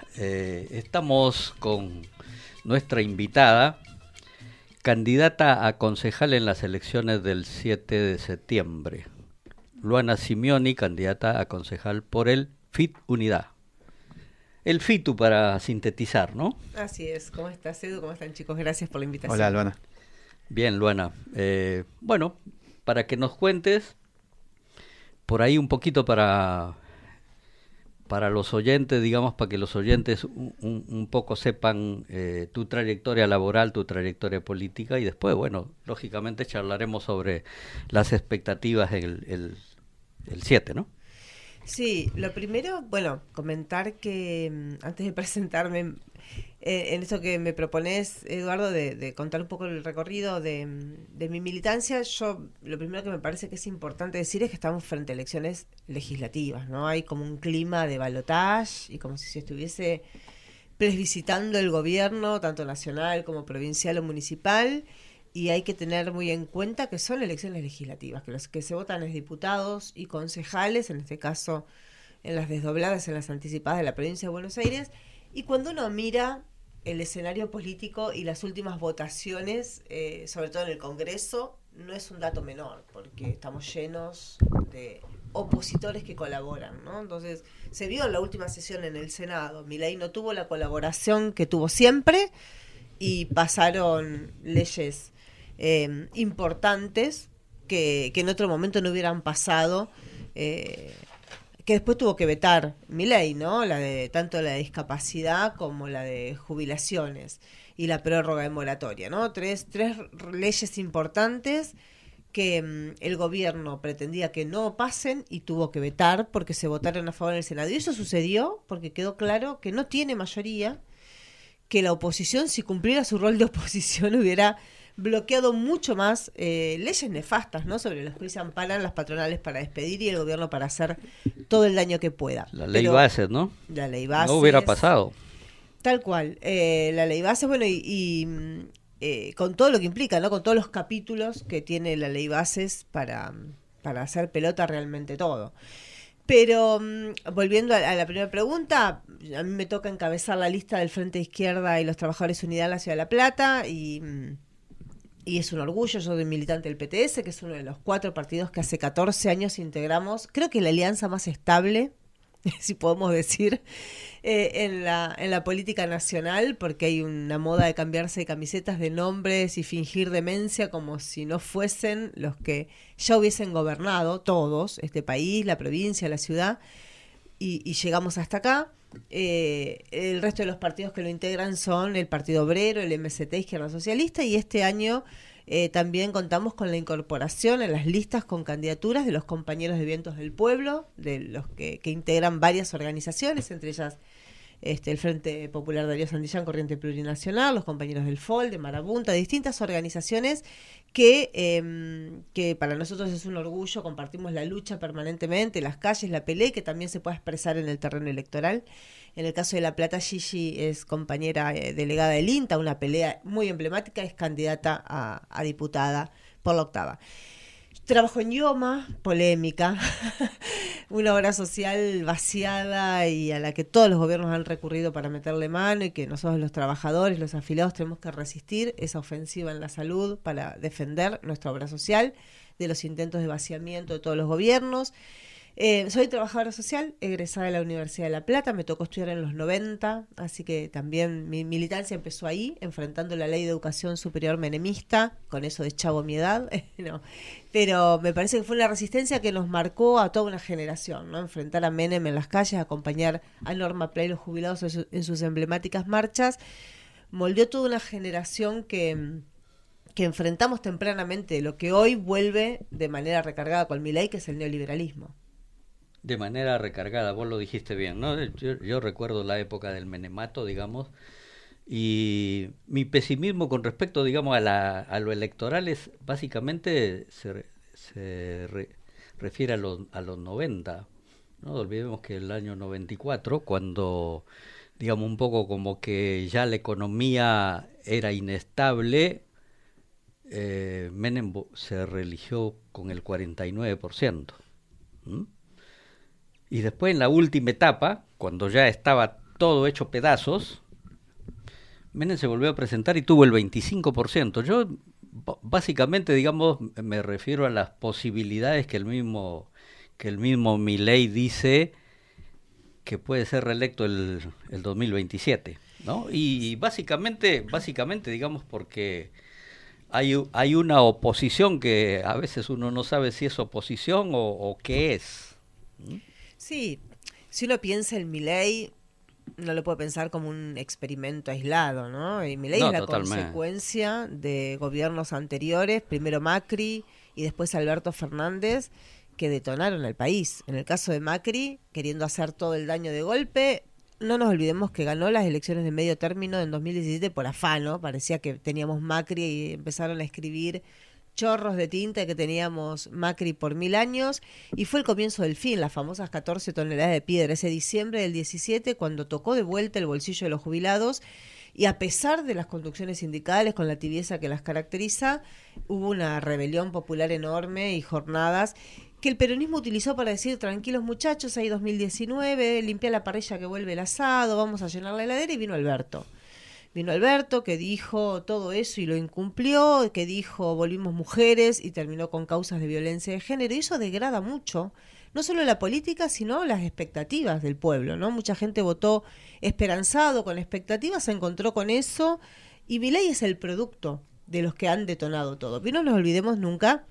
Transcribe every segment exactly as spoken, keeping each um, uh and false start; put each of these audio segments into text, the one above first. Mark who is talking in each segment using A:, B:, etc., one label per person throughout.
A: Eh, estamos con nuestra invitada, candidata a concejal en las elecciones del siete de septiembre. Luana Simioni, candidata a concejal por el F I T Unidad. El FITU para sintetizar, ¿no?
B: Así es. ¿Cómo estás, Edu? ¿Cómo están, chicos? Gracias por la invitación.
C: Hola, Luana.
A: Bien, Luana. Eh, bueno, para que nos cuentes, por ahí un poquito para, para los oyentes, digamos, para que los oyentes un, un, un poco sepan eh, tu trayectoria laboral, tu trayectoria política, y después, bueno, lógicamente charlaremos sobre las expectativas en el, el, el siete, ¿no?
B: Sí, lo primero, bueno, comentar que antes de presentarme, eh, en eso que me propones, Eduardo, de, de contar un poco el recorrido de, de mi militancia, yo lo primero que me parece que es importante decir es que estamos frente a elecciones legislativas, ¿no? Hay como un clima de balotaje y como si se estuviese plebiscitando el gobierno, tanto nacional como provincial o municipal. Y hay que tener muy en cuenta que son elecciones legislativas, que los que se votan es diputados y concejales, en este caso en las desdobladas, en las anticipadas de la provincia de Buenos Aires. Y cuando uno mira el escenario político y las últimas votaciones, eh, sobre todo en el Congreso, no es un dato menor, porque estamos llenos de opositores que colaboran, ¿no? Entonces, se vio en la última sesión en el Senado, Milei no tuvo la colaboración que tuvo siempre y pasaron leyes Eh, importantes que, que en otro momento no hubieran pasado, eh, que después tuvo que vetar Milei, ¿no? La de tanto la de discapacidad como la de jubilaciones y la prórroga de moratoria, ¿no? Tres, tres leyes importantes que mm, el gobierno pretendía que no pasen y tuvo que vetar porque se votaron a favor en el Senado. Y eso sucedió porque quedó claro que no tiene mayoría, que la oposición, si cumpliera su rol de oposición, hubiera bloqueado mucho más eh, leyes nefastas, ¿no? Sobre las que hoy se amparan las patronales para despedir y el gobierno para hacer todo el daño que pueda.
A: La ley
B: Pero,
A: Bases, ¿no?
B: La ley Bases.
A: No hubiera pasado.
B: Tal cual. Eh, la ley Bases, bueno, y, y eh, con todo lo que implica, ¿no? Con todos los capítulos que tiene la ley Bases para, para hacer pelota realmente todo. Pero um, volviendo a, a la primera pregunta, a mí me toca encabezar la lista del Frente Izquierda y los Trabajadores Unidad en la Ciudad de La Plata y... Y es un orgullo, yo soy militante del P T S, que es uno de los cuatro partidos que hace catorce años integramos, creo que la alianza más estable, si podemos decir, eh, en la en la política nacional, porque hay una moda de cambiarse de camisetas, de nombres y fingir demencia como si no fuesen los que ya hubiesen gobernado todos, este país, la provincia, la ciudad, y, y llegamos hasta acá. Eh, el resto de los partidos que lo integran son el Partido Obrero, el M S T, Izquierda Socialista, y este año eh, también contamos con la incorporación en las listas con candidaturas de los compañeros de Vientos del Pueblo, de los que, que integran varias organizaciones, entre ellas este, el Frente Popular Darío Santillán, Corriente Plurinacional, los compañeros del F O L, de Marabunta, distintas organizaciones que, eh, que para nosotros es un orgullo, compartimos la lucha permanentemente, las calles, la pelea, y que también se pueda expresar en el terreno electoral. En el caso de La Plata, Gigi es compañera eh, delegada del INTA, una pelea muy emblemática, es candidata a, a diputada por la octava. Trabajo en IOMA, polémica, una obra social vaciada y a la que todos los gobiernos han recurrido para meterle mano y que nosotros los trabajadores, los afiliados tenemos que resistir esa ofensiva en la salud para defender nuestra obra social de los intentos de vaciamiento de todos los gobiernos. Eh, soy trabajadora social, egresada de la Universidad de La Plata, me tocó estudiar en los noventa, así que también mi militancia empezó ahí, enfrentando la ley de educación superior menemista, con eso de chavo mi edad, no. Pero me parece que fue una resistencia que nos marcó a toda una generación, ¿no? Enfrentar a Menem en las calles, acompañar a Norma Play y los jubilados en, su, en sus emblemáticas marchas, moldeó toda una generación que... que enfrentamos tempranamente lo que hoy vuelve de manera recargada con Milei, que es el neoliberalismo.
A: De manera recargada, vos lo dijiste bien, ¿no? Yo, yo recuerdo la época del menemato, digamos, y mi pesimismo con respecto, digamos, a, la, a lo electoral es básicamente se, se re, refiere a los, a los noventa, ¿no? Olvidemos que el año noventa y cuatro, cuando, digamos, un poco como que ya la economía era inestable, eh, Menem se reeligió con el cuarenta y nueve por ciento. ¿Mm? Y después en la última etapa, cuando ya estaba todo hecho pedazos, Menem se volvió a presentar y tuvo el veinticinco por ciento. Yo b- básicamente, digamos, me refiero a las posibilidades que el mismo que el mismo Milei dice que puede ser reelecto el, el dos mil veintisiete, ¿no? Y básicamente, básicamente, digamos, porque hay, u- hay una oposición que a veces uno no sabe si es oposición o, o qué es. ¿Mm?
B: Sí, si uno piensa en Milei, no lo puede pensar como un experimento aislado, ¿no? Y Milei es
A: No,
B: la
A: totalmente.
B: consecuencia de gobiernos anteriores, primero Macri y después Alberto Fernández, que detonaron al país. En el caso de Macri, queriendo hacer todo el daño de golpe, no nos olvidemos que ganó las elecciones de medio término en dos mil diecisiete por afano, parecía que teníamos Macri y empezaron a escribir chorros de tinta que teníamos Macri por mil años, y fue el comienzo del fin, las famosas catorce toneladas de piedra, ese diciembre del diecisiete, cuando tocó de vuelta el bolsillo de los jubilados, y a pesar de las conducciones sindicales, con la tibieza que las caracteriza, hubo una rebelión popular enorme y jornadas que el peronismo utilizó para decir: tranquilos muchachos, hay dos mil diecinueve, limpia la parrilla que vuelve el asado, vamos a llenar la heladera, y vino Alberto. Vino Alberto, que dijo todo eso y lo incumplió, que dijo volvimos mujeres y terminó con causas de violencia de género, y eso degrada mucho, no solo la política, sino las expectativas del pueblo, ¿no? Mucha gente votó esperanzado, con expectativas, se encontró con eso, y Milei es el producto de los que han detonado todo. Y no nos olvidemos nunca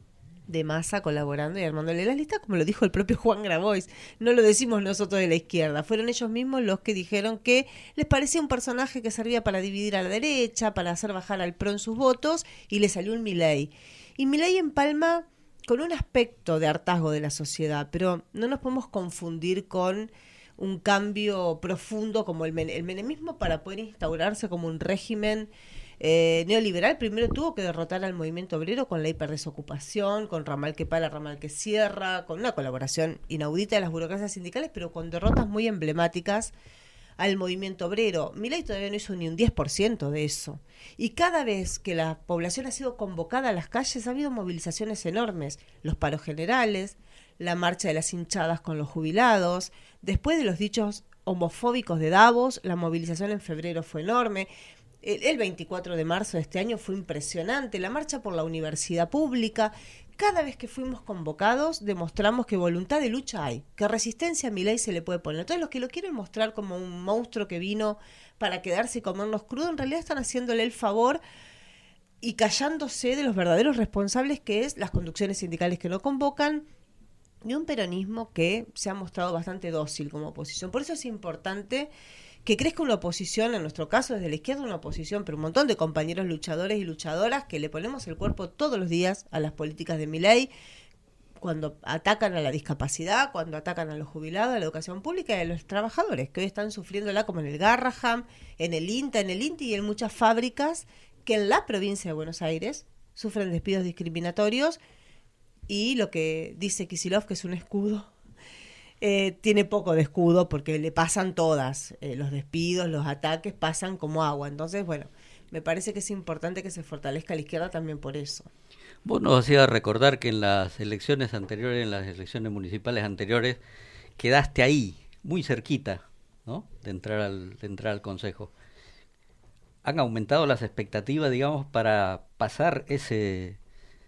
B: de Massa colaborando y armándole las listas, como lo dijo el propio Juan Grabois. No lo decimos nosotros de la izquierda, fueron ellos mismos los que dijeron que les parecía un personaje que servía para dividir a la derecha, para hacer bajar al P R O en sus votos, y le salió un Milei. Y Milei empalma con un aspecto de hartazgo de la sociedad, pero no nos podemos confundir con un cambio profundo como el, men el menemismo. Para poder instaurarse como un régimen Eh, neoliberal, primero tuvo que derrotar al movimiento obrero con la hiperdesocupación, con ramal que para, ramal que cierra, con una colaboración inaudita de las burocracias sindicales, pero con derrotas muy emblemáticas al movimiento obrero. Milei todavía no hizo ni un diez por ciento de eso. Y cada vez que la población ha sido convocada a las calles, ha habido movilizaciones enormes. Los paros generales, la marcha de las hinchadas con los jubilados, después de los dichos homofóbicos de Davos, la movilización en febrero fue enorme. El veinticuatro de marzo de este año fue impresionante, la marcha por la universidad pública. Cada vez que fuimos convocados demostramos que voluntad de lucha hay, que resistencia a Milei se le puede poner. Entonces los que lo quieren mostrar como un monstruo que vino para quedarse y comernos crudo, en realidad están haciéndole el favor y callándose de los verdaderos responsables, que es las conducciones sindicales que no convocan, y un peronismo que se ha mostrado bastante dócil como oposición. Por eso es importante que crezca una oposición, en nuestro caso desde la izquierda una oposición, pero un montón de compañeros luchadores y luchadoras que le ponemos el cuerpo todos los días a las políticas de Milei, cuando atacan a la discapacidad, cuando atacan a los jubilados, a la educación pública y a los trabajadores, que hoy están sufriéndola, como en el Garraham, en el INTA, en el INTI y en muchas fábricas que en la provincia de Buenos Aires sufren despidos discriminatorios, y lo que dice Kicillof, que es un escudo, Eh, tiene poco de escudo, porque le pasan todas, eh, los despidos, los ataques pasan como agua. Entonces, bueno, me parece que es importante que se fortalezca la izquierda también por eso.
A: Vos nos hacías recordar que en las elecciones anteriores, en las elecciones municipales anteriores, quedaste ahí, muy cerquita, ¿no? De entrar al, de entrar al Consejo. ¿Han aumentado las expectativas, digamos, para pasar ese,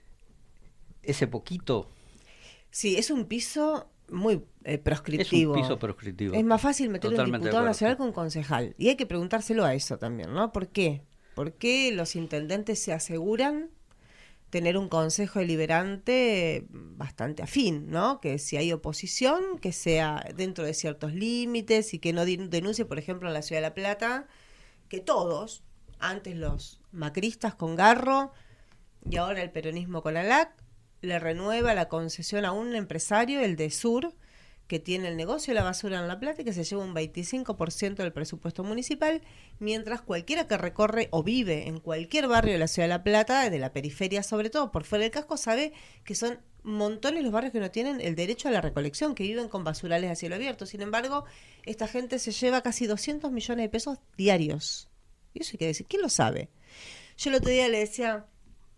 A: ese poquito?
B: Sí, es un piso muy eh,
A: Es un
B: proscriptivo.
A: piso proscriptivo.
B: Es más fácil meter un
A: Totalmente de
B: diputado
A: acuerdo,
B: nacional
A: sí.
B: que un concejal. Y hay que preguntárselo a eso también, ¿no? ¿Por qué? ¿Por qué los intendentes se aseguran tener un consejo deliberante bastante afín, ¿no? Que si hay oposición, que sea dentro de ciertos límites y que no denuncie, por ejemplo, en la Ciudad de La Plata, que todos, antes los macristas con Garro y ahora el peronismo con ALAC, le renueva la concesión a un empresario, el de Sur, que tiene el negocio de la basura en La Plata y que se lleva un veinticinco por ciento del presupuesto municipal, mientras cualquiera que recorre o vive en cualquier barrio de la Ciudad de La Plata, de la periferia sobre todo, por fuera del casco, sabe que son montones los barrios que no tienen el derecho a la recolección, que viven con basurales a cielo abierto. Sin embargo, esta gente se lleva casi doscientos millones de pesos diarios. Y eso hay que decir, ¿quién lo sabe? Yo el otro día le decía,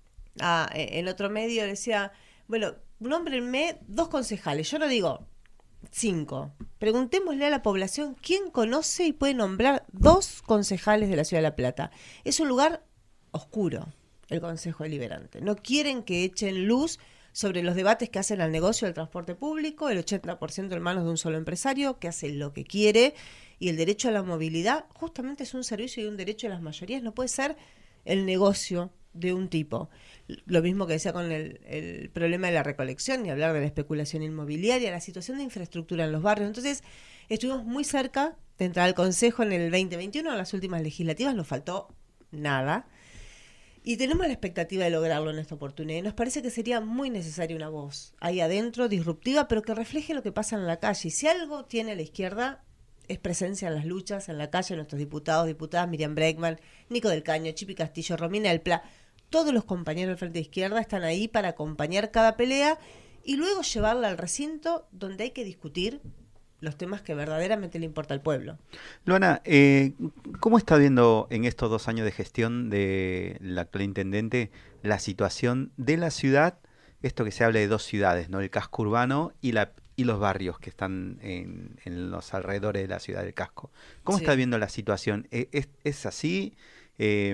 B: a, en otro medio, le decía, bueno, nómbrenme dos concejales. Yo no digo Cinco. Preguntémosle a la población quién conoce y puede nombrar dos concejales de la Ciudad de La Plata. Es un lugar oscuro, el Consejo Deliberante. No quieren que echen luz sobre los debates que hacen al negocio del transporte público, el ochenta por ciento en manos de un solo empresario que hace lo que quiere, y el derecho a la movilidad justamente es un servicio y un derecho de las mayorías, no puede ser el negocio de un tipo. Lo mismo que decía con el, el problema de la recolección, ni hablar de la especulación inmobiliaria, la situación de infraestructura en los barrios. Entonces, estuvimos muy cerca de entrar al Consejo en el veinte veintiuno, en las últimas legislativas nos faltó nada. Y tenemos la expectativa de lograrlo en esta oportunidad. Y nos parece que sería muy necesaria una voz ahí adentro, disruptiva, pero que refleje lo que pasa en la calle. Y si algo tiene la izquierda, es presencia en las luchas, en la calle, nuestros diputados, diputadas, Miriam Bregman, Nico del Caño, Chipi Castillo, Romina del Pla. Todos los compañeros del Frente de Izquierda están ahí para acompañar cada pelea y luego llevarla al recinto donde hay que discutir los temas que verdaderamente le importa al pueblo.
C: Luana, eh, ¿cómo está viendo en estos dos años de gestión del actual intendente la situación de la ciudad? Esto que se habla de dos ciudades, ¿no? El casco urbano y la y los barrios que están en, en los alrededores de la ciudad del casco. ¿Cómo sí. está viendo la situación? ¿Es, es así? Eh,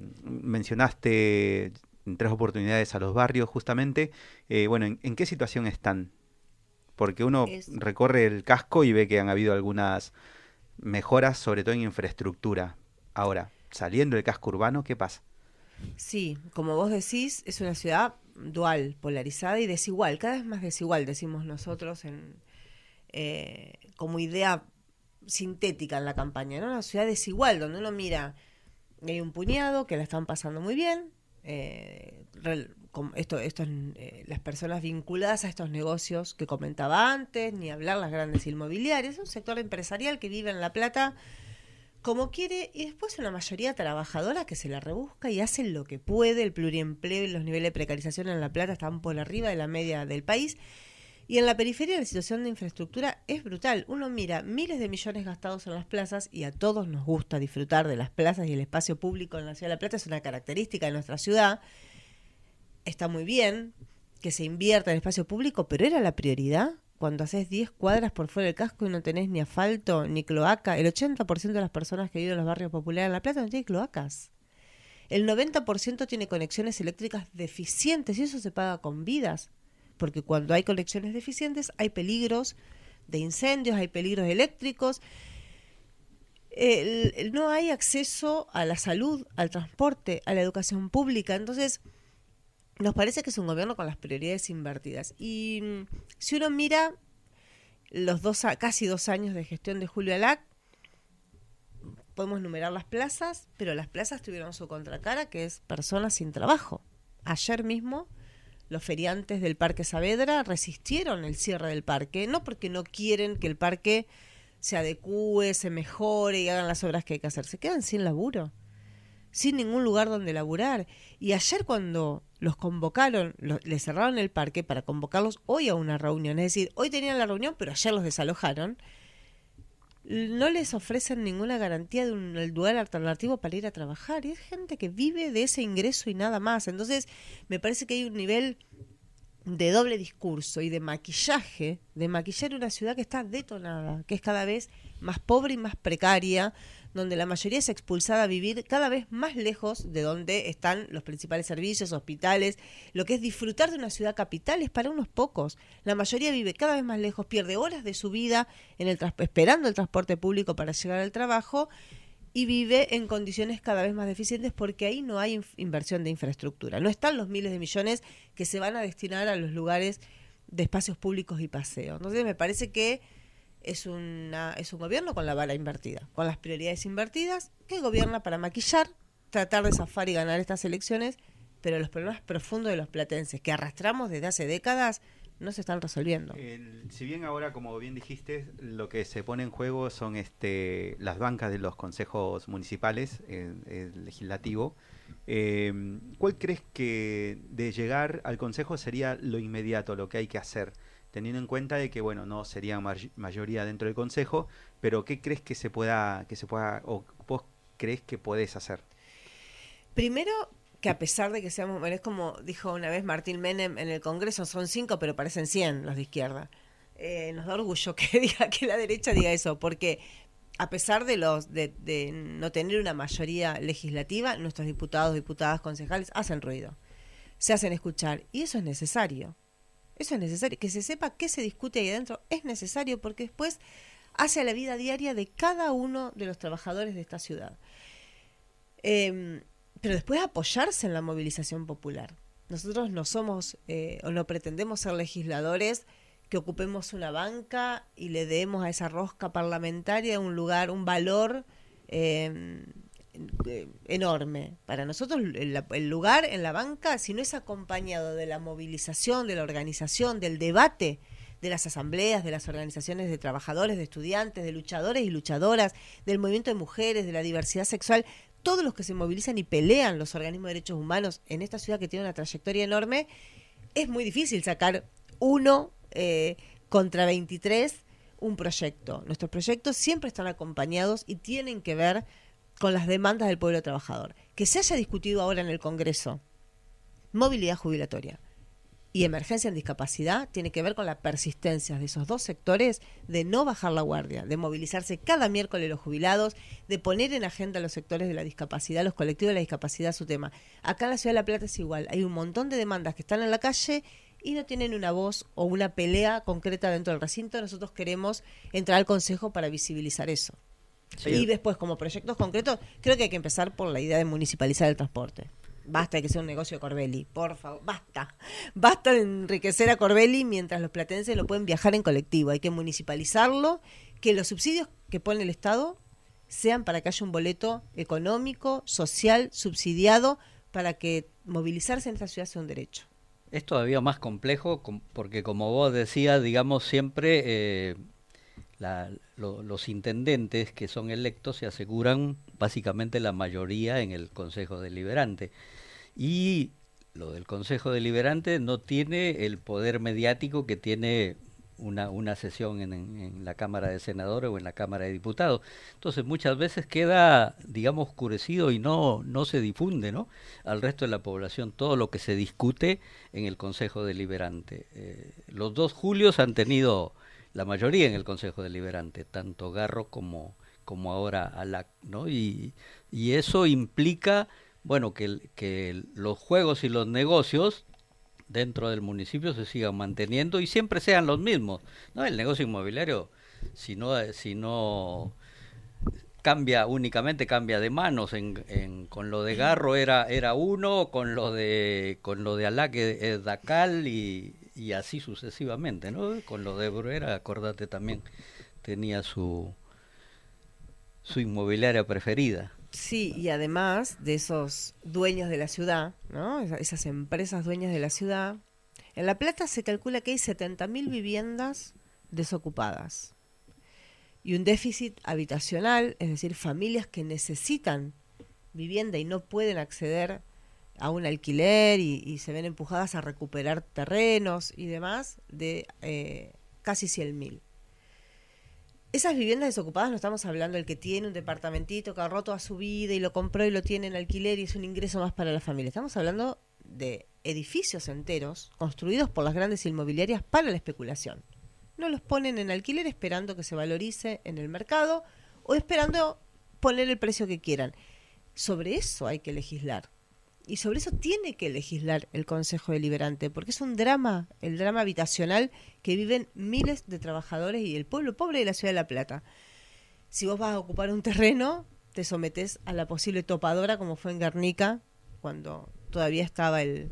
C: mencionaste en tres oportunidades a los barrios justamente. Eh, bueno, ¿en, ¿en qué situación están? Porque uno es... recorre el casco y ve que han habido algunas mejoras, sobre todo en infraestructura. Ahora, saliendo del casco urbano, ¿qué pasa?
B: Sí, como vos decís, es una ciudad dual, polarizada y desigual, cada vez más desigual, decimos nosotros en eh, como idea sintética en la campaña, ¿no? Una ciudad desigual, donde uno mira, hay un puñado que la están pasando muy bien, eh, esto, esto eh, las personas vinculadas a estos negocios que comentaba antes, ni hablar las grandes inmobiliarias, es un sector empresarial que vive en La Plata como quiere, y después una mayoría trabajadora que se la rebusca y hace lo que puede. El pluriempleo y los niveles de precarización en La Plata están por arriba de la media del país. Y en la periferia la situación de infraestructura es brutal. Uno mira miles de millones gastados en las plazas, y a todos nos gusta disfrutar de las plazas y el espacio público en la ciudad de La Plata. Es una característica de nuestra ciudad. Está muy bien que se invierta en espacio público, pero ¿era la prioridad? Cuando haces diez cuadras por fuera del casco y no tenés ni asfalto ni cloaca, el ochenta por ciento de las personas que viven en los barrios populares en La Plata no tiene cloacas. El noventa por ciento tiene conexiones eléctricas deficientes, y eso se paga con vidas, porque cuando hay conexiones deficientes hay peligros de incendios, hay peligros eléctricos. El, el, no hay acceso a la salud, al transporte, a la educación pública. Entonces, nos parece que es un gobierno con las prioridades invertidas. Y si uno mira los dos, casi dos años de gestión de Julio Alac, podemos numerar las plazas, pero las plazas tuvieron su contracara, que es personas sin trabajo. Ayer mismo, los feriantes del Parque Saavedra resistieron el cierre del parque, no porque no quieren que el parque se adecúe, se mejore y hagan las obras que hay que hacer. Se quedan sin laburo, sin ningún lugar donde laburar. Y ayer cuando los convocaron, los, les cerraron el parque para convocarlos hoy a una reunión, es decir, hoy tenían la reunión pero ayer los desalojaron, no les ofrecen ninguna garantía de un lugar alternativo para ir a trabajar, y es gente que vive de ese ingreso y nada más. Entonces me parece que hay un nivel de doble discurso y de maquillaje, de maquillar una ciudad que está detonada, que es cada vez más pobre y más precaria, donde la mayoría es expulsada a vivir cada vez más lejos de donde están los principales servicios, hospitales. Lo que es disfrutar de una ciudad capital es para unos pocos. La mayoría vive cada vez más lejos, pierde horas de su vida en el trans- esperando el transporte público para llegar al trabajo, y vive en condiciones cada vez más deficientes porque ahí no hay inf- inversión de infraestructura. No están los miles de millones que se van a destinar a los lugares de espacios públicos y paseos. Entonces me parece que es una es un gobierno con la bala invertida, con las prioridades invertidas, que gobierna para maquillar, tratar de zafar y ganar estas elecciones, pero los problemas profundos de los platenses que arrastramos desde hace décadas no se están resolviendo.
C: El, si bien ahora, como bien dijiste, lo que se pone en juego son este las bancas de los consejos municipales, el, el legislativo, eh, ¿cuál crees que de llegar al consejo sería lo inmediato, lo que hay que hacer? Teniendo en cuenta de que, bueno, no sería may- mayoría dentro del consejo, pero ¿qué crees que se pueda, que se pueda, o vos crees que podés hacer?
B: Primero, que a pesar de que seamos, es como dijo una vez Martín Menem en el Congreso, son cinco, pero parecen cien los de izquierda. eh, nos da orgullo que diga que la derecha diga eso, porque a pesar de los de, de no tener una mayoría legislativa, nuestros diputados, diputadas, concejales hacen ruido, se hacen escuchar, y eso es necesario. Eso es necesario, que se sepa qué se discute ahí adentro, es necesario porque después hace a la vida diaria de cada uno de los trabajadores de esta ciudad. Eh, pero después apoyarse en la movilización popular. Nosotros no somos eh, o no pretendemos ser legisladores que ocupemos una banca y le demos a esa rosca parlamentaria un lugar, un valor eh, enorme. Para nosotros el, el lugar en la banca, si no es acompañado de la movilización, de la organización, del debate, de las asambleas, de las organizaciones de trabajadores, de estudiantes, de luchadores y luchadoras, del movimiento de mujeres, de la diversidad sexual, todos los que se movilizan y pelean los organismos de derechos humanos en esta ciudad que tiene una trayectoria enorme, es muy difícil sacar uno eh, contra veintitrés un proyecto. Nuestros proyectos siempre están acompañados y tienen que ver con las demandas del pueblo trabajador. Que se haya discutido ahora en el Congreso movilidad jubilatoria y emergencia en discapacidad tiene que ver con la persistencia de esos dos sectores de no bajar la guardia, de movilizarse cada miércoles los jubilados, de poner en agenda los sectores de la discapacidad, los colectivos de la discapacidad, su tema. Acá en la Ciudad de La Plata es igual, hay un montón de demandas que están en la calle y no tienen una voz o una pelea concreta dentro del recinto. Nosotros queremos entrar al Consejo para visibilizar eso. Sí. Y después, como proyectos concretos, creo que hay que empezar por la idea de municipalizar el transporte. Basta de que sea un negocio de Corbelli, por favor, basta. Basta de enriquecer a Corbelli mientras los platenses lo pueden viajar en colectivo. Hay que municipalizarlo, que los subsidios que pone el Estado sean para que haya un boleto económico, social, subsidiado, para que movilizarse en esta ciudad sea un derecho.
A: Es todavía más complejo porque, como vos decías, digamos, siempre eh, la, lo, los intendentes que son electos se aseguran básicamente la mayoría en el Consejo Deliberante. Y lo del Consejo Deliberante no tiene el poder mediático que tiene una, una sesión en, en la Cámara de Senadores o en la Cámara de Diputados. Entonces muchas veces queda, digamos, oscurecido y no, no se difunde, ¿no?, al resto de la población todo lo que se discute en el Consejo Deliberante. Eh, los dos Julios han tenido la mayoría en el Consejo Deliberante, tanto Garro como, como ahora Alac, ¿no? Y, y eso implica, bueno, que, que los juegos y los negocios dentro del municipio se sigan manteniendo y siempre sean los mismos, ¿no? El negocio inmobiliario, si no, si no cambia únicamente, cambia de manos. En, en, con lo de Garro era era uno, con lo de con lo de Alac es Dacal y, y así sucesivamente, ¿no? Con lo de Bruera, acordate, también tenía su su inmobiliaria preferida.
B: Sí, y además de esos dueños de la ciudad, ¿no?, esas empresas dueñas de la ciudad, en La Plata se calcula que hay setenta mil viviendas desocupadas y un déficit habitacional, es decir, familias que necesitan vivienda y no pueden acceder a un alquiler y, y se ven empujadas a recuperar terrenos y demás, de eh, casi cien mil. Esas viviendas desocupadas no estamos hablando del que tiene un departamentito que ahorró toda su vida y lo compró y lo tiene en alquiler y es un ingreso más para la familia. Estamos hablando de edificios enteros construidos por las grandes inmobiliarias para la especulación. No los ponen en alquiler esperando que se valorice en el mercado o esperando poner el precio que quieran. Sobre eso hay que legislar. Y sobre eso tiene que legislar el Consejo Deliberante, porque es un drama, el drama habitacional que viven miles de trabajadores y el pueblo pobre de la Ciudad de La Plata. Si vos vas a ocupar un terreno, te sometés a la posible topadora, como fue en Guernica, cuando todavía estaba el,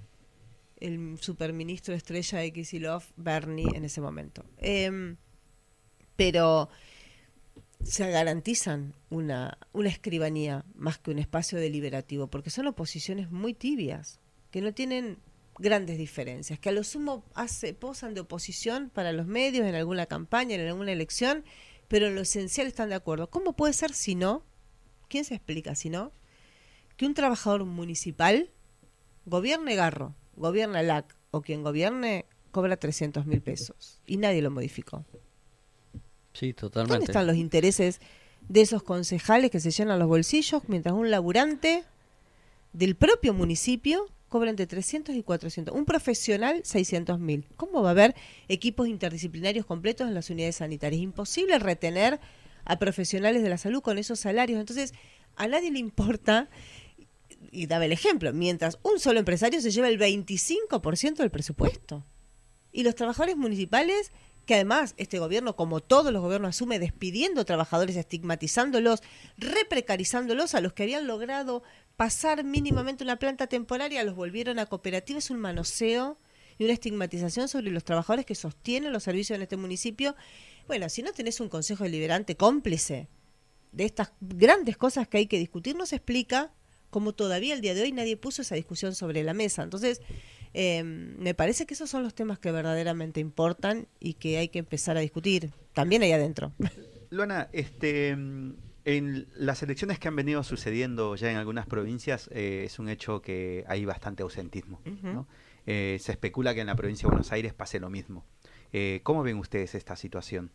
B: el superministro estrella de Kicillof, Bernie, en ese momento. Eh, pero se garantizan una, una escribanía más que un espacio deliberativo, porque son oposiciones muy tibias, que no tienen grandes diferencias, que a lo sumo hace, posan de oposición para los medios en alguna campaña, en alguna elección, pero en lo esencial están de acuerdo. ¿Cómo puede ser si no? ¿Quién se explica si no? Que un trabajador municipal gobierne Garro, gobierne Alac o quien gobierne cobra trescientos mil pesos y nadie lo modificó.
A: Sí, totalmente.
B: ¿Dónde están los intereses de esos concejales que se llenan los bolsillos mientras un laburante del propio municipio cobra entre trescientos y cuatrocientos. Un profesional, seiscientos mil. ¿Cómo va a haber equipos interdisciplinarios completos en las unidades sanitarias? Imposible retener a profesionales de la salud con esos salarios. Entonces, a nadie le importa, y daba el ejemplo, mientras un solo empresario se lleva el veinticinco por ciento del presupuesto. Y los trabajadores municipales, que además este gobierno, como todos los gobiernos, asume despidiendo trabajadores, estigmatizándolos, reprecarizándolos, a los que habían logrado pasar mínimamente una planta temporaria, los volvieron a cooperativas. Es un manoseo y una estigmatización sobre los trabajadores que sostienen los servicios en este municipio. Bueno, si no tenés un consejo deliberante cómplice de estas grandes cosas que hay que discutir, no se explica cómo todavía el día de hoy nadie puso esa discusión sobre la mesa. Entonces, eh, me parece que esos son los temas que verdaderamente importan y que hay que empezar a discutir también ahí adentro.
C: Luana, este, en las elecciones que han venido sucediendo ya en algunas provincias, eh, es un hecho que hay bastante ausentismo, uh-huh. ¿no? Eh, se especula que en la provincia de Buenos Aires pase lo mismo. Eh, ¿Cómo ven ustedes esta situación?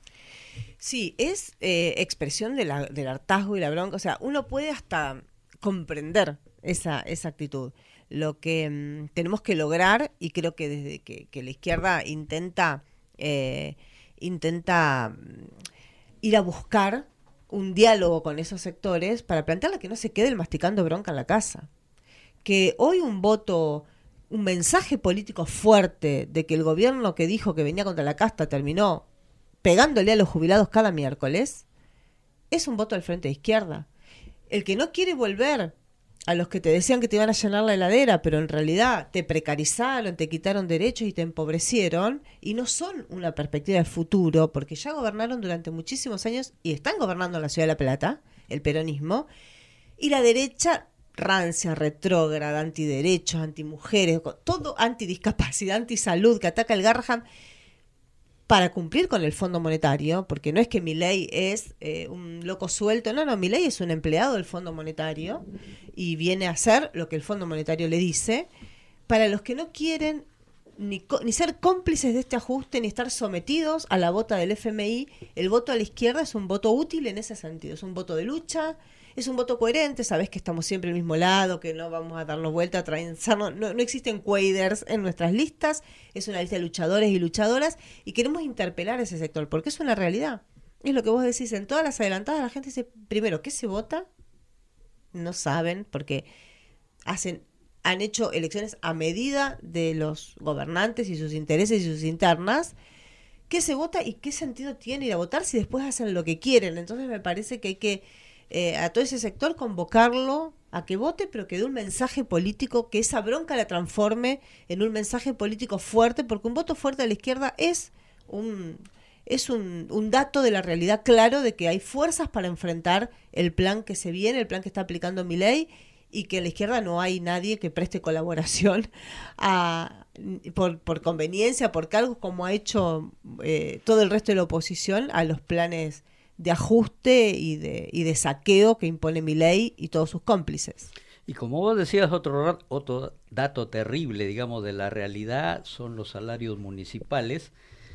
B: Sí, es eh, expresión de la, del hartazgo y la bronca. O sea, uno puede hasta comprender esa, esa actitud. Lo que mmm, tenemos que lograr, y creo que desde que, que la izquierda intenta, eh, intenta ir a buscar un diálogo con esos sectores para plantearle que no se quede masticando bronca en la casa. Que hoy un voto... un mensaje político fuerte de que el gobierno que dijo que venía contra la casta terminó pegándole a los jubilados cada miércoles, es un voto al frente de izquierda. El que no quiere volver a los que te decían que te iban a llenar la heladera, pero en realidad te precarizaron, te quitaron derechos y te empobrecieron, y no son una perspectiva de futuro, porque ya gobernaron durante muchísimos años y están gobernando en la Ciudad de La Plata, el peronismo, y la derecha rancia, retrógrada, antiderechos, antimujeres, todo antidiscapacidad, antisalud, que ataca el Garrahan para cumplir con el Fondo Monetario, porque no es que Milei es eh, un loco suelto, no, no, Milei es un empleado del Fondo Monetario y viene a hacer lo que el Fondo Monetario le dice. Para los que no quieren ni, ni ser cómplices de este ajuste, ni estar sometidos a la bota del F M I, el voto a la izquierda es un voto útil en ese sentido, es un voto de lucha. Es un voto coherente, sabés que estamos siempre al mismo lado, que no vamos a darnos vuelta, a transarnos, no, no existen quaders en nuestras listas, es una lista de luchadores y luchadoras, y queremos interpelar a ese sector, porque es una realidad. Es lo que vos decís, en todas las adelantadas la gente dice, primero, ¿qué se vota? No saben, porque hacen, han hecho elecciones a medida de los gobernantes y sus intereses y sus internas. ¿Qué se vota y qué sentido tiene ir a votar si después hacen lo que quieren? Entonces me parece que hay que Eh, a todo ese sector convocarlo a que vote, pero que dé un mensaje político, que esa bronca la transforme en un mensaje político fuerte, porque un voto fuerte a la izquierda es un es un, un dato de la realidad claro de que hay fuerzas para enfrentar el plan que se viene, el plan que está aplicando Milei, y que en la izquierda no hay nadie que preste colaboración a, por, por conveniencia, por cargos, como ha hecho eh, todo el resto de la oposición a los planes de ajuste y de, y de saqueo que impone Milei y todos sus cómplices.
A: Y como vos decías, otro, otro dato terrible, digamos, de la realidad son los salarios municipales.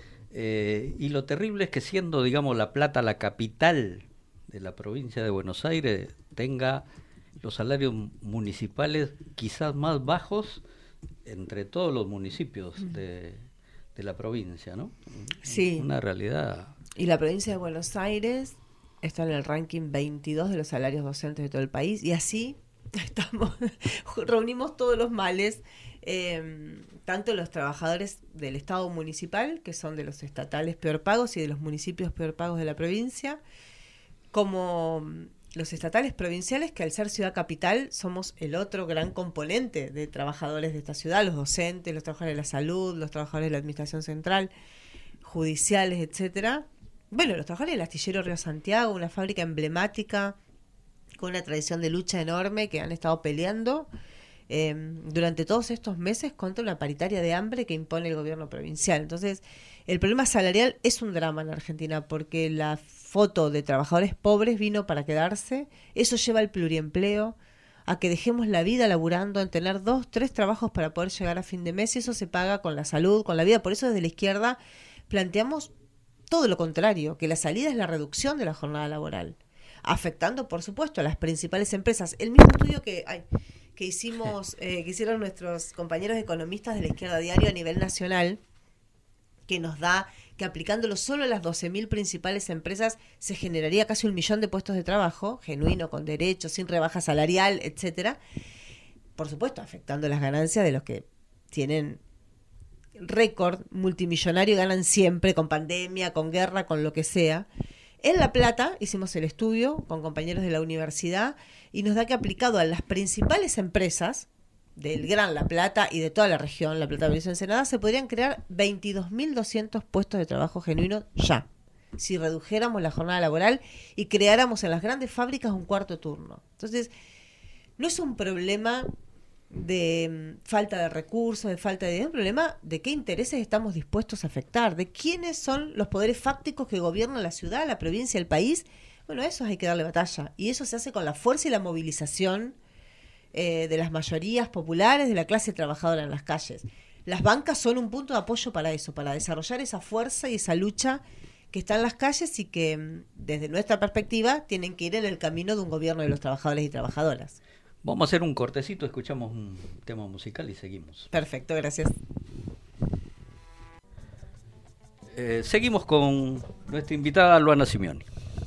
A: Eh, y lo terrible es que siendo, digamos, La Plata la capital de la provincia de Buenos Aires, tenga los salarios municipales quizás más bajos entre todos los municipios de, de la provincia, ¿no?
B: Sí.
A: Una realidad.
B: Y la provincia de Buenos Aires está en el ranking veintidós de los salarios docentes de todo el país, y así estamos reunimos todos los males, eh, tanto los trabajadores del Estado municipal, que son de los estatales peor pagos y de los municipios peor pagos de la provincia, como los estatales provinciales, que al ser ciudad capital somos el otro gran componente de trabajadores de esta ciudad, los docentes, los trabajadores de la salud, los trabajadores de la administración central, judiciales, etcétera. Bueno, los trabajadores del astillero Río Santiago, una fábrica emblemática con una tradición de lucha enorme, que han estado peleando eh, durante todos estos meses contra una paritaria de hambre que impone el gobierno provincial. Entonces, el problema salarial es un drama en Argentina, porque la foto de trabajadores pobres vino para quedarse. Eso lleva al pluriempleo, a que dejemos la vida laburando, en tener dos, tres trabajos para poder llegar a fin de mes, y eso se paga con la salud, con la vida. Por eso desde la izquierda planteamos todo lo contrario, que la salida es la reducción de la jornada laboral, afectando, por supuesto, a las principales empresas. El mismo estudio que, ay, que hicimos, eh, que hicieron nuestros compañeros economistas de la Izquierda Diario a nivel nacional, que nos da que aplicándolo solo a las doce mil principales empresas se generaría casi un millón de puestos de trabajo, genuino, con derechos, sin rebaja salarial, etcétera. Por supuesto, afectando las ganancias de los que tienen récord multimillonario y ganan siempre, con pandemia, con guerra, con lo que sea. En La Plata hicimos el estudio con compañeros de la universidad y nos da que aplicado a las principales empresas del Gran La Plata y de toda la región, La Plata, Berizo, Ensenada, se podrían crear veintidós mil doscientos puestos de trabajo genuinos ya, si redujéramos la jornada laboral y creáramos en las grandes fábricas un cuarto turno. Entonces, no es un problema de falta de recursos, de falta de dinero, es un problema de qué intereses estamos dispuestos a afectar, de quiénes son los poderes fácticos que gobiernan la ciudad, la provincia, el país. Bueno, a eso hay que darle batalla, y eso se hace con la fuerza y la movilización eh, de las mayorías populares, de la clase trabajadora en las calles. Las bancas son un punto de apoyo para eso, para desarrollar esa fuerza y esa lucha que está en las calles y que, desde nuestra perspectiva, tienen que ir en el camino de un gobierno de los trabajadores y trabajadoras.
A: Vamos a hacer un cortecito, escuchamos un tema musical y seguimos.
B: Perfecto, gracias.
A: Eh, seguimos con nuestra invitada Luana Simioni.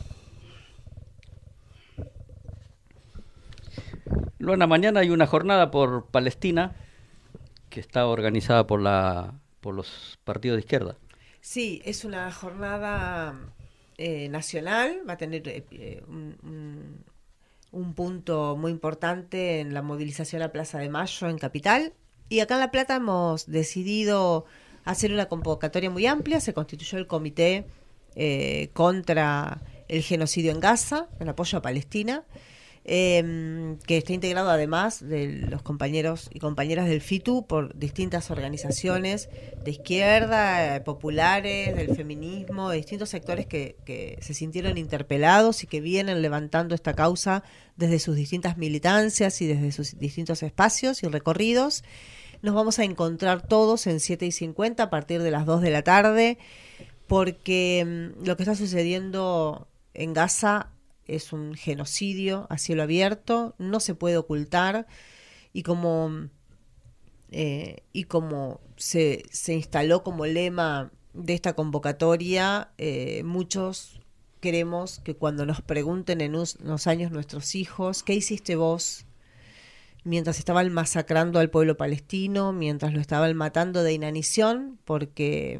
A: Luana, mañana hay una jornada por Palestina que está organizada por la por los partidos de izquierda.
B: Sí, es una jornada eh, nacional, va a tener eh, un... un un punto muy importante en la movilización a Plaza de Mayo en Capital, y acá en La Plata hemos decidido hacer una convocatoria muy amplia. Se constituyó el comité eh, contra el genocidio en Gaza, en apoyo a Palestina, eh, que está integrado además de los compañeros y compañeras del FITU por distintas organizaciones de izquierda, eh, populares, del feminismo, de distintos sectores que, que se sintieron interpelados y que vienen levantando esta causa desde sus distintas militancias y desde sus distintos espacios y recorridos. Nos vamos a encontrar todos en siete y cincuenta a partir de las dos de la tarde, porque mmm, lo que está sucediendo en Gaza es un genocidio a cielo abierto, no se puede ocultar, y como eh, y como se, se instaló como lema de esta convocatoria, eh, muchos queremos que cuando nos pregunten en unos, unos años nuestros hijos, ¿qué hiciste vos mientras estaban masacrando al pueblo palestino, mientras lo estaban matando de inanición? Porque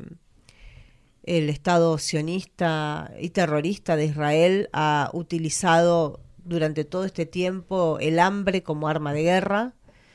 B: el Estado sionista y terrorista de Israel ha utilizado durante todo este tiempo el hambre como arma de guerra,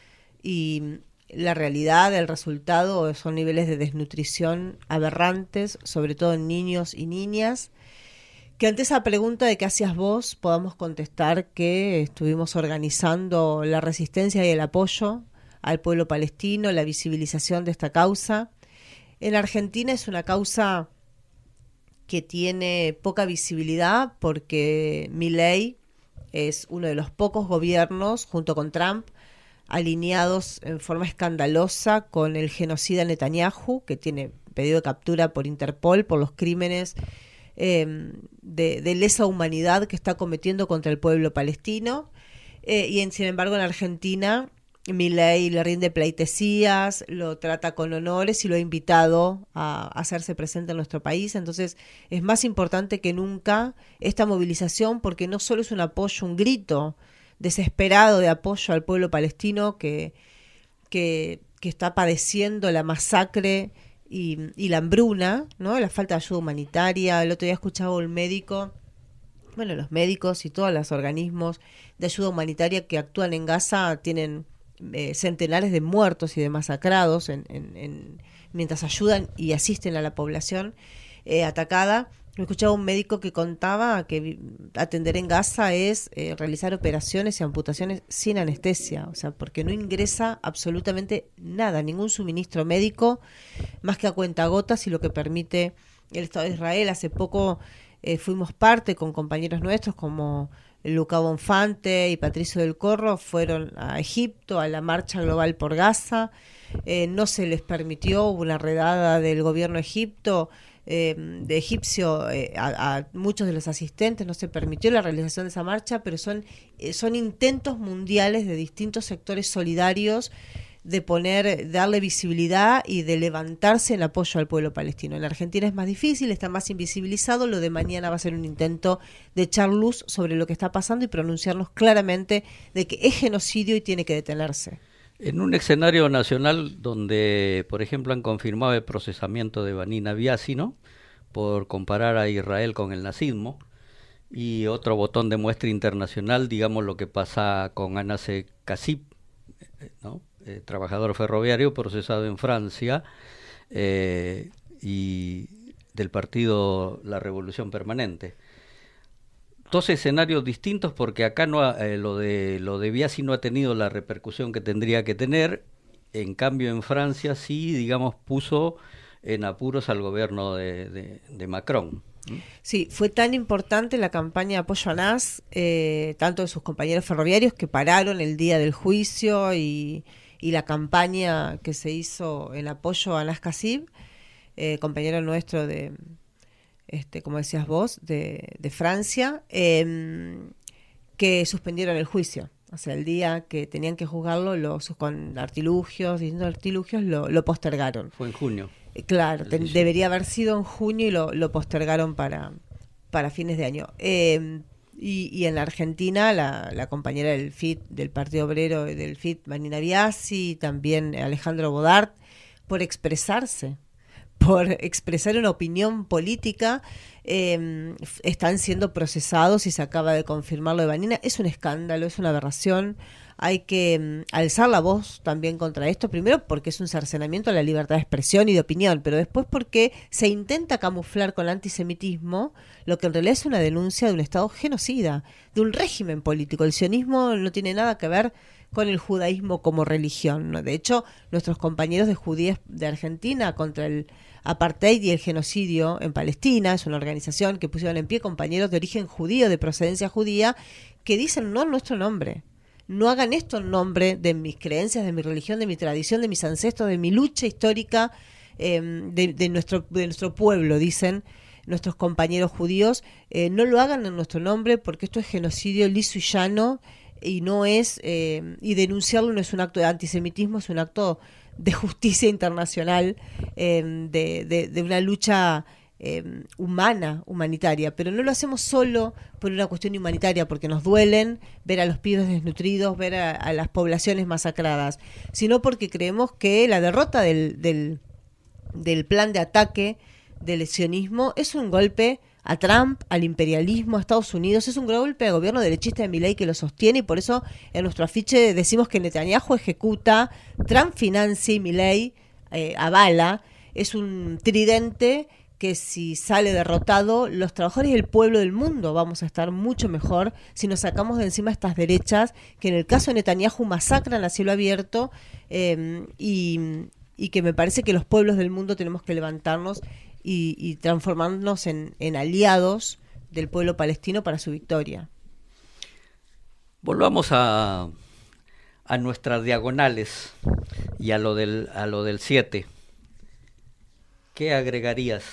B: y la realidad, el resultado son niveles de desnutrición aberrantes, sobre todo en niños y niñas, que ante esa pregunta de qué hacías vos podamos contestar que estuvimos organizando la resistencia y el apoyo al pueblo palestino, la visibilización de esta causa. En Argentina es una causa que tiene poca visibilidad porque Milei es uno de los pocos gobiernos, junto con Trump, alineados en forma escandalosa con el genocida Netanyahu, que tiene pedido de captura por Interpol por los crímenes eh, de, de lesa humanidad que está cometiendo contra el pueblo palestino. Eh, y en, sin embargo, en Argentina, Milei le rinde pleitesías, lo trata con honores y lo ha invitado a hacerse presente en nuestro país. Entonces es más importante que nunca esta movilización, porque no solo es un apoyo, un grito desesperado de apoyo al pueblo palestino que, que, que está padeciendo la masacre y, y la hambruna, ¿no? La falta de ayuda humanitaria. El otro día escuchaba un médico, bueno, los médicos y todos los organismos de ayuda humanitaria que actúan en Gaza tienen Eh, centenares de muertos y de masacrados en, en, en, mientras ayudan y asisten a la población eh, atacada. Me escuchaba un médico que contaba que atender en Gaza es eh, realizar operaciones y amputaciones sin anestesia, o sea, porque no ingresa absolutamente nada, ningún suministro médico, más que a cuentagotas, y lo que permite el Estado de Israel. Hace poco eh, fuimos parte con compañeros nuestros como Luca Bonfante y Patricio del Corro, fueron a Egipto a la marcha global por Gaza. Eh, no se les permitió, hubo una redada del gobierno de Egipto eh, de egipcio eh, a, a muchos de los asistentes, no se permitió la realización de esa marcha, pero son, eh, son intentos mundiales de distintos sectores solidarios de poner, darle visibilidad y de levantarse en apoyo al pueblo palestino. En la Argentina es más difícil, está más invisibilizado, lo de mañana va a ser un intento de echar luz sobre lo que está pasando y pronunciarnos claramente de que es genocidio y tiene que detenerse.
A: En un escenario nacional donde, por ejemplo, han confirmado el procesamiento de Vanina Biasi, ¿no?, por comparar a Israel con el nazismo, y otro botón de muestra internacional, digamos lo que pasa con Anas Kassib, ¿no?, Eh, trabajador ferroviario procesado en Francia eh, y del partido La Revolución Permanente. Dos escenarios distintos porque acá no ha, eh, lo de lo de Biasi no ha tenido la repercusión que tendría que tener, en cambio en Francia sí, digamos, puso en apuros al gobierno de, de, de Macron.
B: Sí, fue tan importante la campaña de apoyo a Anas, eh, tanto de sus compañeros ferroviarios que pararon el día del juicio y y la campaña que se hizo en apoyo a Anas Kassib, eh, compañero nuestro de, este, como decías vos, de, de Francia, eh, que suspendieron el juicio. O sea, el día que tenían que juzgarlo, lo, sus, con artilugios, distintos artilugios, lo, lo postergaron.
A: Fue en junio.
B: Eh, claro, ten, debería haber sido en junio y lo, lo postergaron para, para fines de año. Eh, Y, y en la Argentina, la, la compañera del F I T, del Partido Obrero del F I T, Vanina Biasi, también Alejandro Bodart, por expresarse, por expresar una opinión política, eh, están siendo procesados y se acaba de confirmar lo de Vanina. Es un escándalo, es una aberración. Hay que um, alzar la voz también contra esto, primero porque es un cercenamiento a la libertad de expresión y de opinión, pero después porque se intenta camuflar con antisemitismo lo que en realidad es una denuncia de un Estado genocida, de un régimen político. El sionismo no tiene nada que ver con el judaísmo como religión, ¿no? De hecho, nuestros compañeros de Judíes de Argentina contra el apartheid y el genocidio en Palestina, es una organización que pusieron en pie compañeros de origen judío, de procedencia judía, que dicen no en nuestro nombre. No hagan esto en nombre de mis creencias, de mi religión, de mi tradición, de mis ancestros, de mi lucha histórica, eh, de, de, nuestro, de nuestro pueblo, dicen nuestros compañeros judíos. Eh, no lo hagan en nuestro nombre porque esto es genocidio liso y llano y no es, eh, y denunciarlo no es un acto de antisemitismo, es un acto de justicia internacional, eh, de, de, de una lucha Eh, humana, humanitaria, pero no lo hacemos solo por una cuestión humanitaria, porque nos duelen ver a los pibes desnutridos, ver a, a las poblaciones masacradas, sino porque creemos que la derrota del, del, del plan de ataque del sionismo es un golpe a Trump, al imperialismo, a Estados Unidos, es un golpe al gobierno derechista de Milei que lo sostiene, y por eso en nuestro afiche decimos que Netanyahu ejecuta, Trump financia y Milei eh, avala. Es un tridente que si sale derrotado, los trabajadores y el pueblo del mundo vamos a estar mucho mejor si nos sacamos de encima estas derechas que en el caso de Netanyahu masacran a cielo abierto, eh, y, y que me parece que los pueblos del mundo tenemos que levantarnos y, y transformarnos en, en aliados del pueblo palestino para su victoria.
A: Volvamos a, a nuestras diagonales y a lo del a lo del siete. ¿Qué agregarías?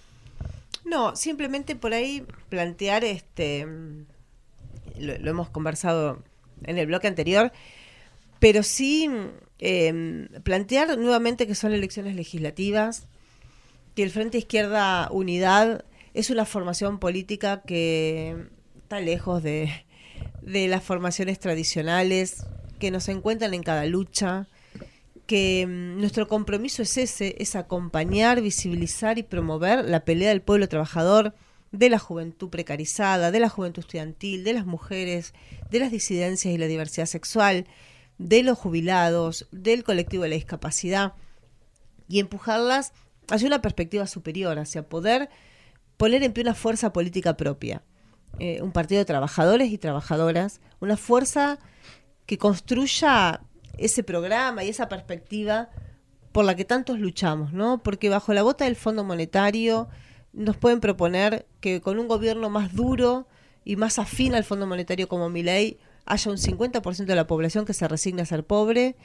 B: No, simplemente por ahí plantear, este, lo, lo hemos conversado en el bloque anterior, pero sí eh, plantear nuevamente que son elecciones legislativas, que el Frente Izquierda Unidad es una formación política que está lejos de, de las formaciones tradicionales, que nos encuentran en cada lucha, que um, nuestro compromiso es ese, es acompañar, visibilizar y promover la pelea del pueblo trabajador, de la juventud precarizada, de la juventud estudiantil, de las mujeres, de las disidencias y la diversidad sexual, de los jubilados, del colectivo de la discapacidad, y empujarlas hacia una perspectiva superior, hacia poder poner en pie una fuerza política propia, eh, un partido de trabajadores y trabajadoras, una fuerza que construya ese programa y esa perspectiva por la que tantos luchamos, ¿no? Porque bajo la bota del Fondo Monetario nos pueden proponer que con un gobierno más duro y más afín al Fondo Monetario como Milei haya un cincuenta por ciento de la población que se resigne a ser pobre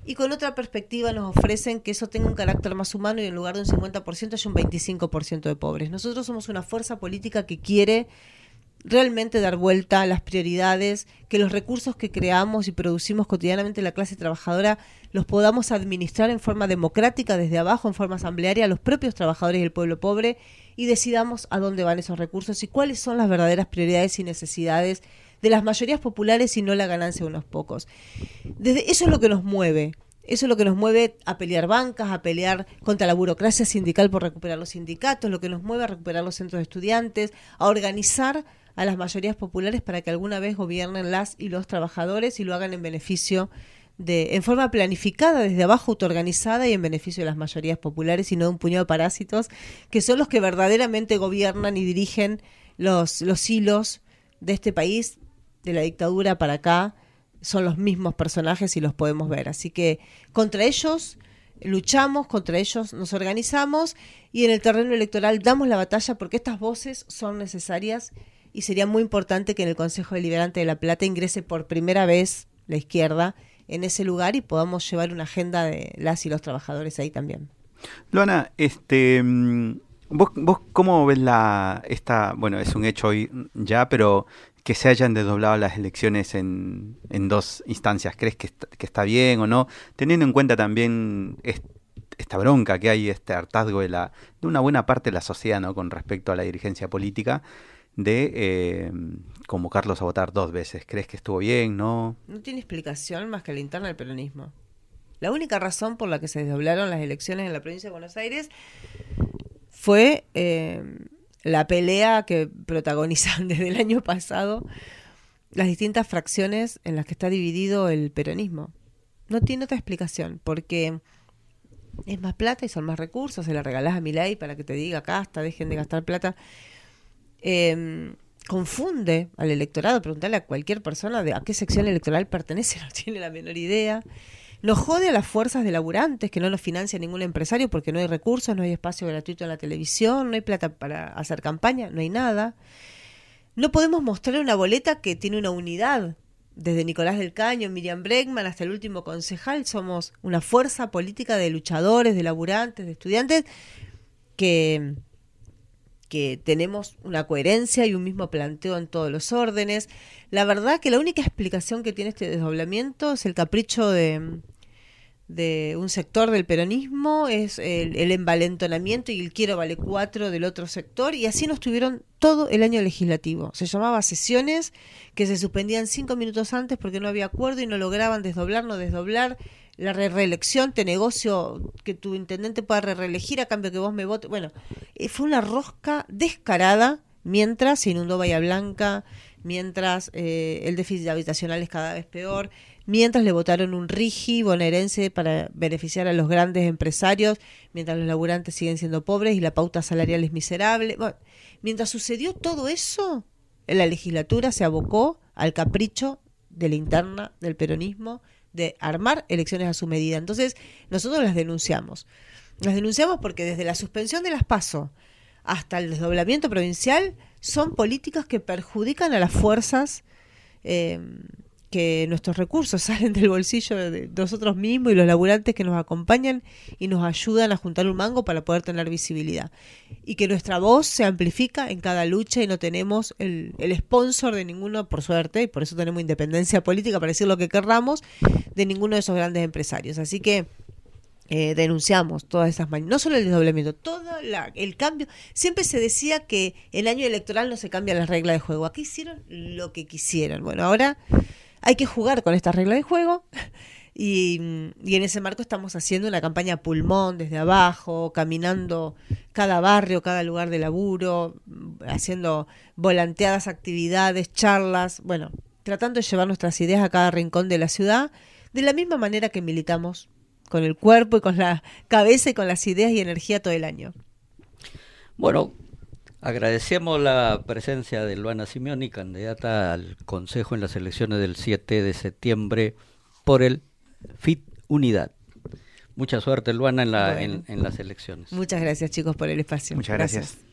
B: y con otra perspectiva nos ofrecen que eso tenga un carácter más humano y en lugar de un cincuenta por ciento haya un veinticinco por ciento de pobres. Nosotros somos una fuerza política que quiere realmente dar vuelta a las prioridades, que los recursos que creamos y producimos cotidianamente la clase trabajadora los podamos administrar en forma democrática desde abajo, en forma asamblearia, a los propios trabajadores y el pueblo pobre, y decidamos a dónde van esos recursos y cuáles son las verdaderas prioridades y necesidades de las mayorías populares y no la ganancia de unos pocos. Desde eso es lo que nos mueve. Eso es lo que nos mueve a pelear bancas, a pelear contra la burocracia sindical por recuperar los sindicatos, lo que nos mueve a recuperar los centros de estudiantes, a organizar a las mayorías populares para que alguna vez gobiernen las y los trabajadores y lo hagan en beneficio de, en forma planificada, desde abajo, autoorganizada y en beneficio de las mayorías populares y no de un puñado de parásitos que son los que verdaderamente gobiernan y dirigen los, los hilos de este país, de la dictadura para acá. Son los mismos personajes y los podemos ver. Así que contra ellos luchamos, contra ellos nos organizamos y en el terreno electoral damos la batalla porque estas voces son necesarias y sería muy importante que en el Consejo Deliberante de La Plata ingrese por primera vez la izquierda en ese lugar y podamos llevar una agenda de las y los trabajadores ahí también.
C: Luana, este, vos, vos cómo ves la esta, bueno, es un hecho hoy ya, pero que se hayan desdoblado las elecciones en, en dos instancias, ¿crees que está, que está bien o no? Teniendo en cuenta también est, esta bronca que hay, este hartazgo de, la, de una buena parte de la sociedad, ¿no?, con respecto a la dirigencia política, de eh, convocarlos a votar dos veces. ¿Crees que estuvo bien, no?
B: No tiene explicación más que la interna del peronismo. La única razón por la que se desdoblaron las elecciones en la provincia de Buenos Aires fue Eh, la pelea que protagonizan desde el año pasado las distintas fracciones en las que está dividido el peronismo. No tiene otra explicación, porque es más plata y son más recursos, se la regalás a Milei para que te diga casta, dejen de gastar plata. Eh, confunde al electorado, preguntarle a cualquier persona de a qué sección electoral pertenece, no tiene la menor idea. Nos jode a las fuerzas de laburantes, que no nos financia ningún empresario porque no hay recursos, no hay espacio gratuito en la televisión, no hay plata para hacer campaña, no hay nada. No podemos mostrar una boleta que tiene una unidad. Desde Nicolás del Caño, Miriam Bregman, hasta el último concejal, somos una fuerza política de luchadores, de laburantes, de estudiantes, que, que tenemos una coherencia y un mismo planteo en todos los órdenes. La verdad que la única explicación que tiene este desdoblamiento es el capricho de, de un sector del peronismo, es el, el envalentonamiento y el quiero vale cuatro del otro sector, y así nos tuvieron todo el año legislativo. Se llamaba sesiones que se suspendían cinco minutos antes porque no había acuerdo y no lograban desdoblar, no desdoblar. La re reelección, te negocio que tu intendente pueda re reelegir a cambio que vos me votes. Bueno, eh, fue una rosca descarada mientras se inundó Bahía Blanca, mientras eh, el déficit habitacional es cada vez peor, mientras le votaron un RIGI bonaerense para beneficiar a los grandes empresarios, mientras los laburantes siguen siendo pobres y la pauta salarial es miserable. Bueno, mientras sucedió todo eso, la legislatura se abocó al capricho de la interna del peronismo de armar elecciones a su medida. Entonces, nosotros las denunciamos. Las denunciamos porque desde la suspensión de las PASO hasta el desdoblamiento provincial son políticas que perjudican a las fuerzas, eh, que nuestros recursos salen del bolsillo de nosotros mismos y los laburantes que nos acompañan y nos ayudan a juntar un mango para poder tener visibilidad. Y que nuestra voz se amplifica en cada lucha y no tenemos el, el sponsor de ninguno, por suerte, y por eso tenemos independencia política para decir lo que querramos, de ninguno de esos grandes empresarios. Así que Eh, denunciamos todas esas mañanas, no solo el desdoblamiento, todo la, el cambio. Siempre se decía que en año electoral no se cambian las reglas de juego. Aquí hicieron lo que quisieron. Bueno, ahora hay que jugar con estas reglas de juego y, y en ese marco estamos haciendo una campaña pulmón desde abajo, caminando cada barrio, cada lugar de laburo, haciendo volanteadas actividades, charlas, bueno, tratando de llevar nuestras ideas a cada rincón de la ciudad, de la misma manera que militamos con el cuerpo y con la cabeza y con las ideas y energía todo el año.
A: Bueno, agradecemos la presencia de Luana Simeoni, candidata al Consejo en las elecciones del siete de septiembre por el F I T Unidad. Mucha suerte, Luana, en, la,
B: bueno.
A: en, en las elecciones.
B: Muchas gracias, chicos, por el espacio.
C: Muchas gracias. gracias.